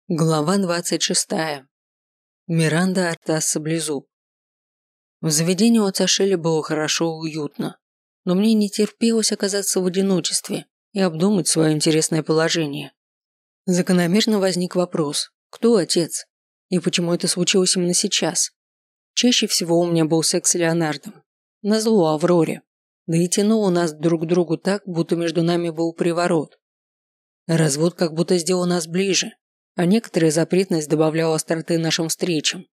Глава 26. Миранда Артас Саблезуб. В заведении у отца Шелли было хорошо и уютно, но мне не терпелось оказаться в одиночестве и обдумать свое интересное положение. Закономерно возник вопрос, кто отец и почему это случилось именно сейчас. Чаще всего у меня был секс с Леонардом, назло Авроре, да и тянуло нас друг к другу так, будто между нами был приворот. Развод как будто сделал нас ближе, а некоторая запретность добавляла остроты нашим встречам.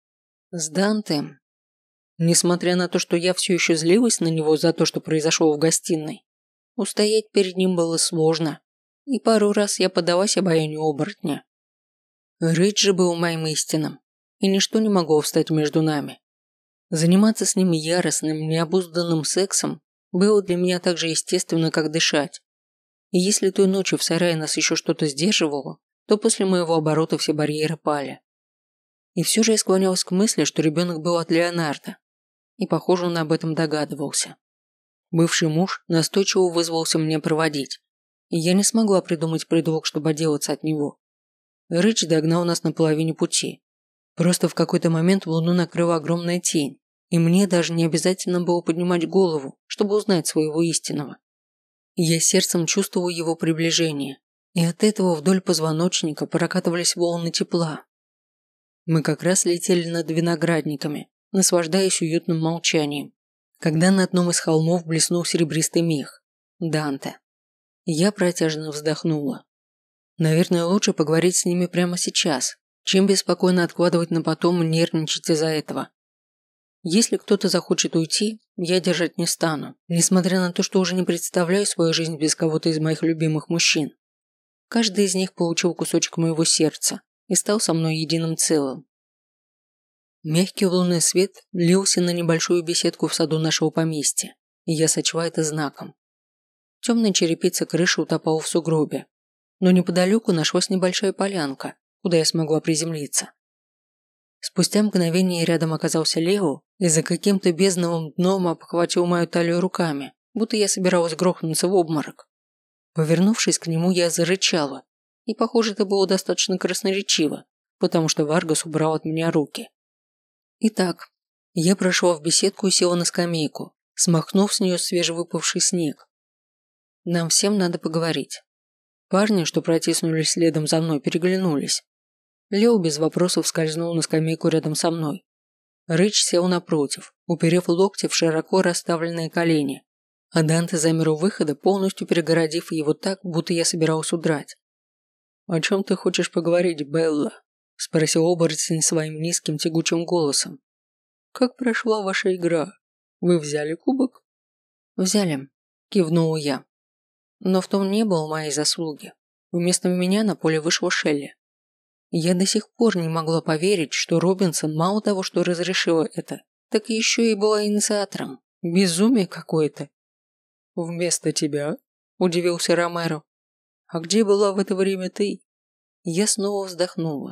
С Данте, несмотря на то, что я все еще злилась на него за то, что произошло в гостиной, устоять перед ним было сложно, и пару раз я поддалась обаянию оборотня. Рейдж же был моим истинным, и ничто не могло встать между нами. Заниматься с ним яростным, необузданным сексом было для меня так же естественно, как дышать. И если той ночью в сарае нас еще что-то сдерживало, то после моего оборота все барьеры пали. И все же я склонялась к мысли, что ребенок был от Леонардо, и, похоже, он об этом догадывался. Бывший муж настойчиво вызвался мне проводить, и я не смогла придумать предлог, чтобы отделаться от него. Рыч догнал нас на половине пути. Просто в какой-то момент луну накрыла огромная тень, и мне даже не обязательно было поднимать голову, чтобы узнать своего истинного. Я сердцем чувствовала его приближение, и от этого вдоль позвоночника прокатывались волны тепла. Мы как раз летели над виноградниками, наслаждаясь уютным молчанием, когда на одном из холмов блеснул серебристый мех. Данте. Я протяжно вздохнула. Наверное, лучше поговорить с ними прямо сейчас, чем беспокойно откладывать на потом и нервничать из-за этого. Если кто-то захочет уйти, я держать не стану, несмотря на то, что уже не представляю свою жизнь без кого-то из моих любимых мужчин. Каждый из них получил кусочек моего сердца и стал со мной единым целым. Мягкий лунный свет лился на небольшую беседку в саду нашего поместья, и я сочла это знаком. Темная черепица крыши утопала в сугробе, но неподалеку нашлась небольшая полянка, куда я смогла приземлиться. Спустя мгновение рядом оказался Лео и за каким-то бездновым дном обхватил мою талию руками, будто я собиралась грохнуться в обморок. Повернувшись к нему, я зарычала, и, похоже, это было достаточно красноречиво, потому что Варгас убрал от меня руки. Итак, я прошла в беседку и села на скамейку, смахнув с нее свежевыпавший снег. Нам всем надо поговорить. Парни, что протиснулись следом за мной, переглянулись. Лео без вопросов скользнул на скамейку рядом со мной. Рыч сел напротив, уперев локти в широко расставленные колени, а Данте замер у выхода, полностью перегородив его так, будто я собиралась удрать. «О чем ты хочешь поговорить, Белла?» – спросил оборотень своим низким тягучим голосом. «Как прошла ваша игра? Вы взяли кубок?» «Взяли», – кивнула я. Но в том не было моей заслуги. Вместо меня на поле вышла Шелли. Я до сих пор не могла поверить, что Робинсон мало того, что разрешила это, так еще и была инициатором. Безумие какое-то. «Вместо тебя?» – удивился Ромеро. «А где была в это время ты?» Я снова вздохнула.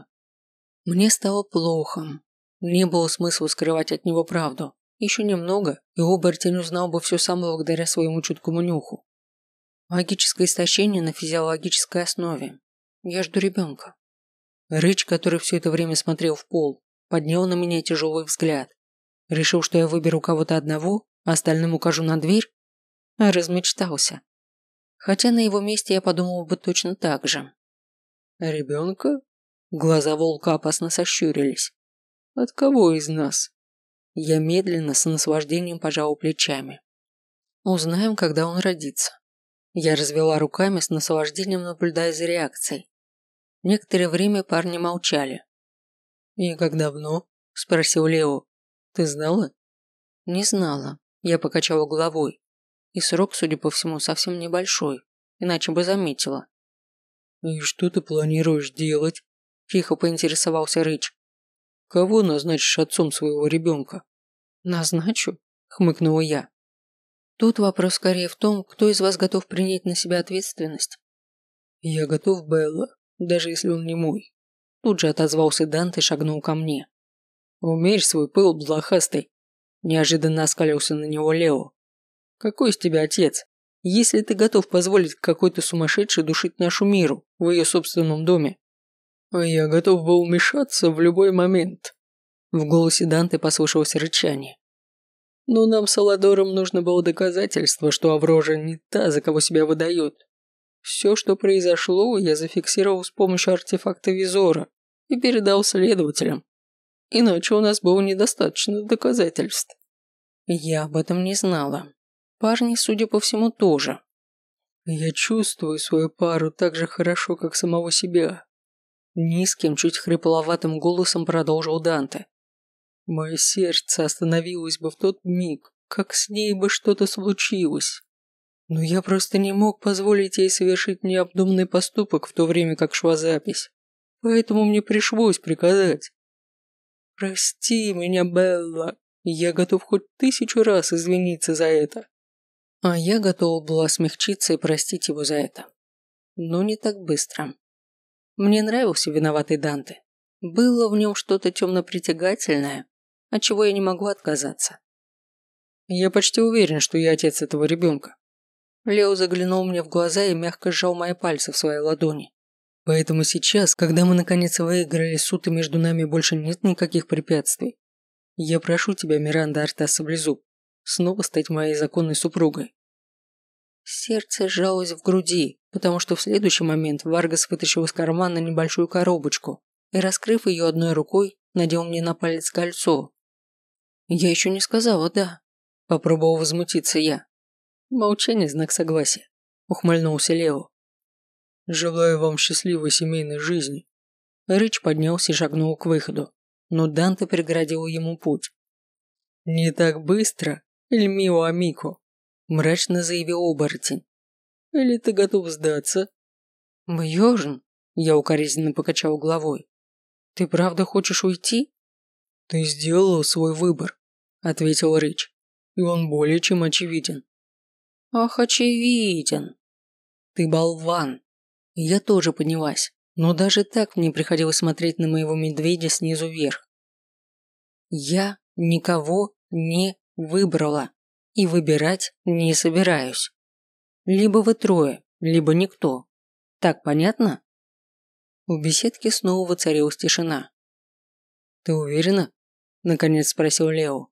Мне стало плохо. Не было смысла скрывать от него правду. Еще немного, и оборотень узнал бы все сам благодаря своему чуткому нюху. Магическое истощение на физиологической основе. Я жду ребенка. Рыч, который все это время смотрел в пол, поднял на меня тяжелый взгляд. Решил, что я выберу кого-то одного, а остальным укажу на дверь? Размечтался. Хотя на его месте я подумал бы точно так же. «Ребенка?» Глаза волка опасно сощурились. «От кого из нас?» Я медленно, с наслаждением пожал плечами. «Узнаем, когда он родится». Я развела руками, с наслаждением наблюдая за реакцией. Некоторое время парни молчали. «И как давно?» – спросил Лео. «Ты знала?» «Не знала». Я покачала головой. И срок, судя по всему, совсем небольшой, иначе бы заметила. «И что ты планируешь делать?» – тихо поинтересовался Рыч. «Кого назначишь отцом своего ребенка?» «Назначу?» – хмыкнула я. «Тут вопрос скорее в том, кто из вас готов принять на себя ответственность». «Я готов, Белла, даже если он не мой». Тут же отозвался Данте и шагнул ко мне. «Умеешь свой пыл, блохастый?» Неожиданно оскалился на него Лео. «Какой из тебя отец, если ты готов позволить какой-то сумасшедшей душить нашу миру в ее собственном доме?» А я готов был вмешаться в любой момент. В голосе Данте послышалось рычание. Но нам с Аладором нужно было доказательство, что Аврора не та, за кого себя выдает. Все, что произошло, я зафиксировал с помощью артефакта Визора и передал следователям. Иначе у нас было недостаточно доказательств. Я об этом не знала. Парни, судя по всему, тоже. Я чувствую свою пару так же хорошо, как самого себя. Низким, чуть хрипловатым голосом продолжил Данте. Мое сердце остановилось бы в тот миг, как с ней бы что-то случилось. Но я просто не мог позволить ей совершить необдуманный поступок в то время, как шла запись. Поэтому мне пришлось приказать. Прости меня, Белла. Я готов хоть 1000 раз извиниться за это. А я готова была смягчиться и простить его за это. Но не так быстро. Мне нравился виноватый Данте. Было в нем что-то темно-притягательное, от чего я не могу отказаться. Я почти уверен, что я отец этого ребенка. Лео заглянул мне в глаза и мягко сжал мои пальцы в своей ладони. Поэтому сейчас, когда мы наконец выиграли суд и между нами больше нет никаких препятствий, я прошу тебя, Миранда Артаса Близу, снова стать моей законной супругой. Сердце сжалось в груди, потому что в следующий момент Варгас вытащил из кармана небольшую коробочку и, раскрыв ее одной рукой, надел мне на палец кольцо. Я еще не сказала «да», попробовал возмутиться я. Молчание – знак согласия, ухмыльнулся Лео. Желаю вам счастливой семейной жизни. Рыч поднялся и шагнул к выходу, но Данте преградил ему путь. Не так быстро, эль мио амико, мрачно заявил оборотень. Или ты готов сдаться? Бьёрн, я укоризненно покачал головой. Ты правда хочешь уйти? Ты сделал свой выбор, ответил Рыч, и он более чем очевиден. Ах, очевиден. Ты болван. Я тоже поднялась, но даже так мне приходилось смотреть на моего медведя снизу вверх. Я никого не выбрала и выбирать не собираюсь. Либо вы трое, либо никто. Так понятно? В беседке снова воцарилась тишина. Ты уверена? Наконец спросил Лео.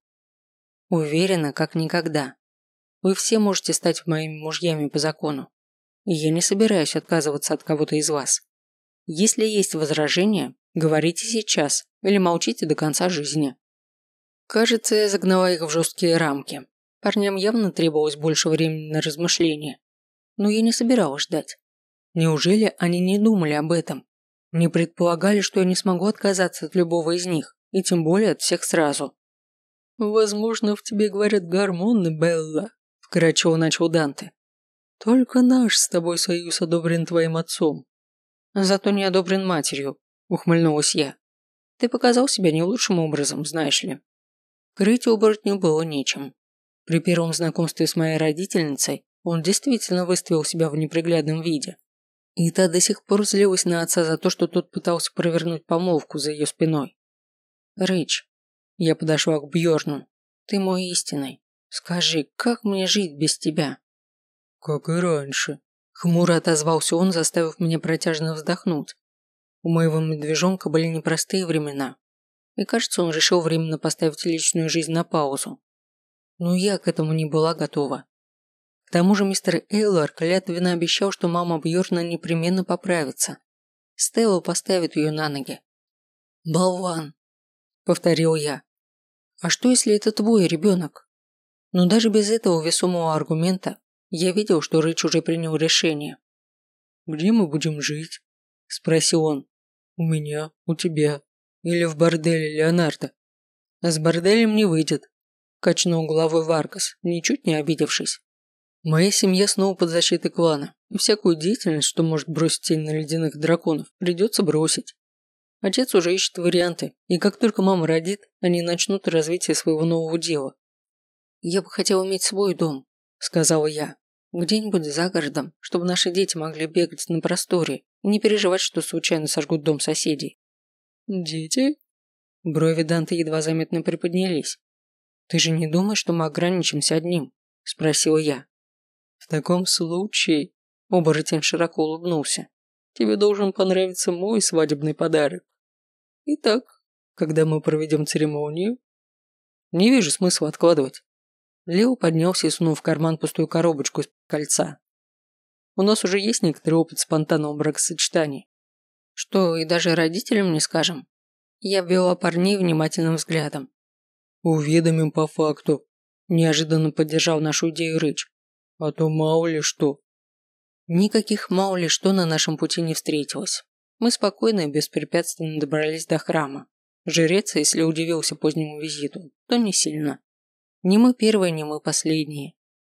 Уверена, как никогда. Вы все можете стать моими мужьями по закону. И я не собираюсь отказываться от кого-то из вас. Если есть возражения, говорите сейчас или молчите до конца жизни. Кажется, я загнала их в жесткие рамки. Парням явно требовалось больше времени на размышления. Но я не собиралась ждать. Неужели они не думали об этом? Не предполагали, что я не смогу отказаться от любого из них, и тем более от всех сразу. Возможно, в тебе говорят гормоны, Белла. Вкратчиво начал Данте. Только наш с тобой союз одобрен твоим отцом. Зато не одобрен матерью, ухмыльнулась я. Ты показал себя не лучшим образом, знаешь ли. Крыть оборотню было нечем. При первом знакомстве с моей родительницей он действительно выставил себя в неприглядном виде. И та до сих пор злилась на отца за то, что тот пытался провернуть помолвку за ее спиной. Рыч, я подошла к Бьорну. Ты мой истинный. Скажи, как мне жить без тебя? Как и раньше. Хмуро отозвался он, заставив меня протяжно вздохнуть. У моего медвежонка были непростые времена. И кажется, он решил временно поставить личную жизнь на паузу. Но я к этому не была готова. К тому же мистер Эйлор клятвенно обещал, что мама Бьорна непременно поправится. Стелла поставит ее на ноги. «Болван», — повторил я. «А что, если это твой ребенок?» Но даже без этого весомого аргумента я видел, что Рыч уже принял решение. «Где мы будем жить?» – спросил он. «У меня, у тебя или в борделе Леонардо?» «С борделем не выйдет», – качнул головой Варгас, ничуть не обидевшись. «Моя семья снова под защитой клана, и всякую деятельность, что может бросить тень на ледяных драконов, придется бросить. Отец уже ищет варианты, и как только мама родит, они начнут развитие своего нового дела. «Я бы хотел иметь свой дом», – сказала я. «Где-нибудь за городом, чтобы наши дети могли бегать на просторе и не переживать, что случайно сожгут дом соседей». «Дети?» Брови Данте едва заметно приподнялись. «Ты же не думаешь, что мы ограничимся одним?» – спросила я. «В таком случае...» – оборотень широко улыбнулся. тебе должен понравиться мой свадебный подарок. Итак, когда мы проведем церемонию? Не вижу смысла откладывать. Лео поднялся и сунул в карман пустую коробочку из кольца. У нас уже есть некоторый опыт спонтанного бракосочетания. Что, и даже родителям не скажем? Я ввела парней внимательным взглядом. Уведомим по факту. Неожиданно поддержал нашу идею Рыч. А то мало ли что. Никаких мало ли что на нашем пути не встретилось. Мы спокойно и беспрепятственно добрались до храма. Жрец, если удивился позднему визиту, то не сильно. Не мы первые, не мы последние.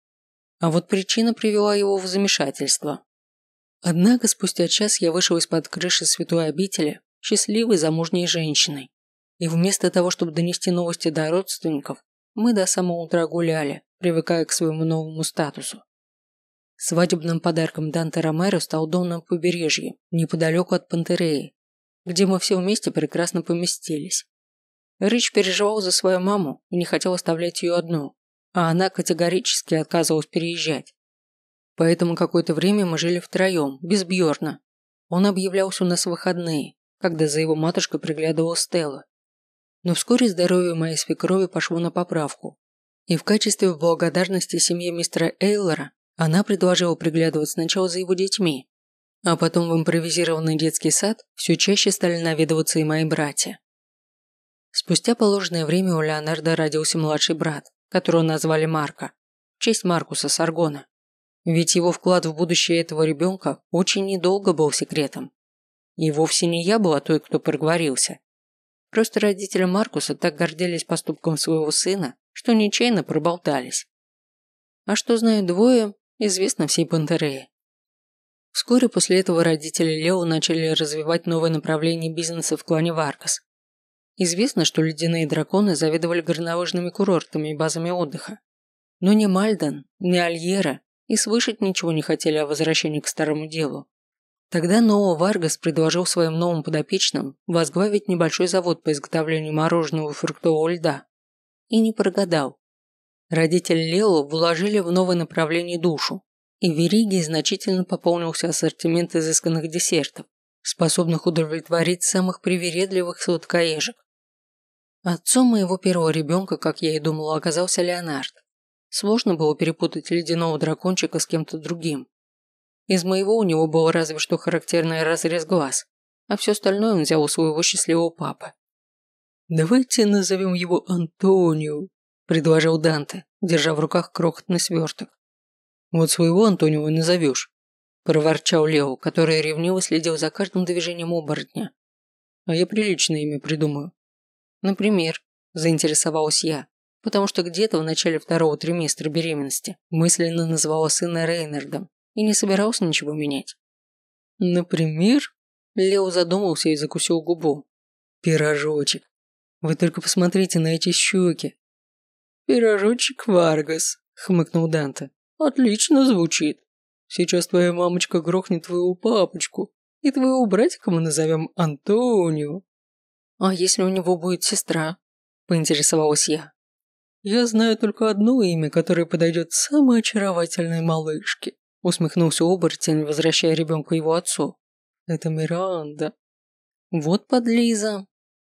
А вот причина привела его в замешательство. Однако спустя час я вышел из-под крыши святой обители счастливой замужней женщиной. И вместо того, чтобы донести новости до родственников, мы до самого утра гуляли, привыкая к своему новому статусу. Свадебным подарком Данте Ромеро стал дом на побережье, неподалеку от Пантереи, где мы все вместе прекрасно поместились. Рич переживал за свою маму и не хотел оставлять ее одну, а она категорически отказывалась переезжать. Поэтому какое-то время мы жили втроем, без Бьорна. Он объявлялся у нас в выходные, когда за его матушкой приглядывала Стелла. Но вскоре здоровье моей свекрови пошло на поправку, и в качестве благодарности семье мистера Эйлора она предложила приглядывать сначала за его детьми, а потом в импровизированный детский сад все чаще стали наведываться и мои братья. Спустя положенное время у Леонардо родился младший брат, которого назвали Марко, в честь Маркуса Саргона. Ведь его вклад в будущее этого ребенка очень недолго был секретом. И вовсе не я была той, кто проговорился. Просто родители Маркуса так гордились поступком своего сына, что нечаянно проболтались. А что знают двое, известно всей Пантерее. Вскоре после этого родители Лео начали развивать новое направление бизнеса в клане Варгас. Известно, что ледяные драконы заведовали горнолыжными курортами и базами отдыха. Но ни Мальден, ни Альера и слышать ничего не хотели о возвращении к старому делу. Тогда Ноа Варгас предложил своим новым подопечным возглавить небольшой завод по изготовлению мороженого и фруктового льда. И не прогадал. Родители Лео вложили в новое направление душу, и в Вериге значительно пополнился ассортимент изысканных десертов, способных удовлетворить самых привередливых сладкоежек. Отцом моего первого ребенка, как я и думала, оказался Леонард. Сложно было перепутать ледяного дракончика с кем-то другим. Из моего у него был разве что характерный разрез глаз, а все остальное он взял у своего счастливого папы. «Давайте назовем его Антонио», – предложил Данте, держа в руках крохотный сверток. «Вот своего Антонио и назовешь», – проворчал Лео, который ревниво следил за каждым движением оборотня. «А я приличное имя придумаю». «Например», – заинтересовалась я, потому что где-то в начале второго триместра беременности мысленно назвала сына Рейнардом и не собирался ничего менять. «Например?» – Лео задумался и закусил губу. «Пирожочек. Вы только посмотрите на эти щеки». «Пирожочек Варгас», – хмыкнул Данте. «Отлично звучит. Сейчас твоя мамочка грохнет твоего папочку, и твоего братика мы назовем Антонио». «А если у него будет сестра?» – поинтересовалась я. «Я знаю только одно имя, которое подойдет самой очаровательной малышке», – усмехнулся оборотень, возвращая ребенка его отцу. «Это Миранда». «Вот подлиза».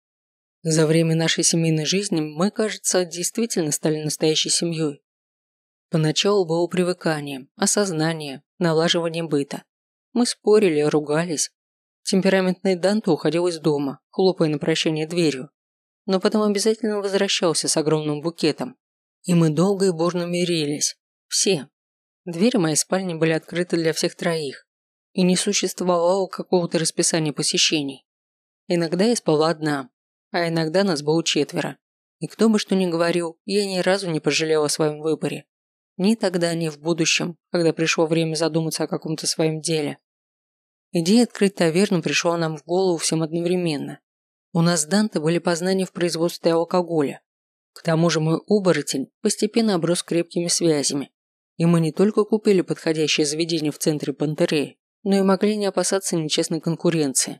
За время нашей семейной жизни мы, кажется, действительно стали настоящей семьей. Поначалу было привыкание, осознание, налаживание быта. Мы спорили, ругались. Темпераментный Данте уходил из дома, хлопая на прощание дверью. Но потом обязательно возвращался с огромным букетом. И мы долго и бурно мирились. Все. Двери моей спальни были открыты для всех троих. И не существовало какого-то расписания посещений. Иногда я спала одна, а иногда нас было четверо. И кто бы что ни говорил, я ни разу не пожалела о своем выборе. Ни тогда, ни в будущем, когда пришло время задуматься о каком-то своем деле. Идея открыть таверну пришла нам в голову всем одновременно. У нас с Данте были познания в производстве алкоголя. К тому же мой оборотень постепенно оброс крепкими связями. И мы не только купили подходящее заведение в центре Пантереи, но и могли не опасаться нечестной конкуренции.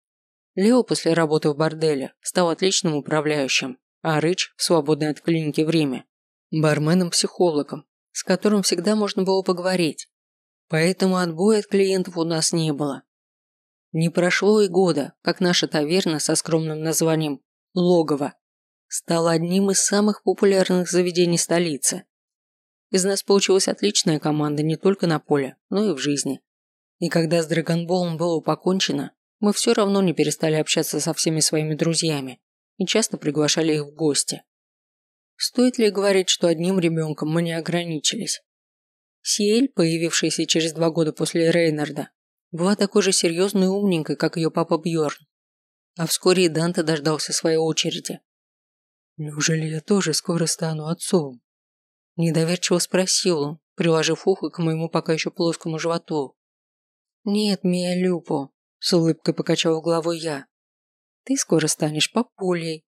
Лео после работы в борделе стал отличным управляющим, а Рич в свободное от клиники время – барменом-психологом, с которым всегда можно было поговорить. Поэтому отбоя от клиентов у нас не было. Не прошло и года, как наша таверна со скромным названием «Логово» стала одним из самых популярных заведений столицы. Из нас получилась отличная команда не только на поле, но и в жизни. И когда с Драгонболом было покончено, мы все равно не перестали общаться со всеми своими друзьями и часто приглашали их в гости. Стоит ли говорить, что одним ребенком мы не ограничились? Сиэль, появившаяся через 2 года после Рейнарда, была такой же серьезной и умненькой, как ее папа Бьорн. А вскоре и Данте дождался своей очереди. «Неужели я тоже скоро стану отцом?» Недоверчиво спросил он, приложив ухо к моему пока еще плоскому животу. «Нет, Мия Люпо», – с улыбкой покачала головой я. «Ты скоро станешь папулей,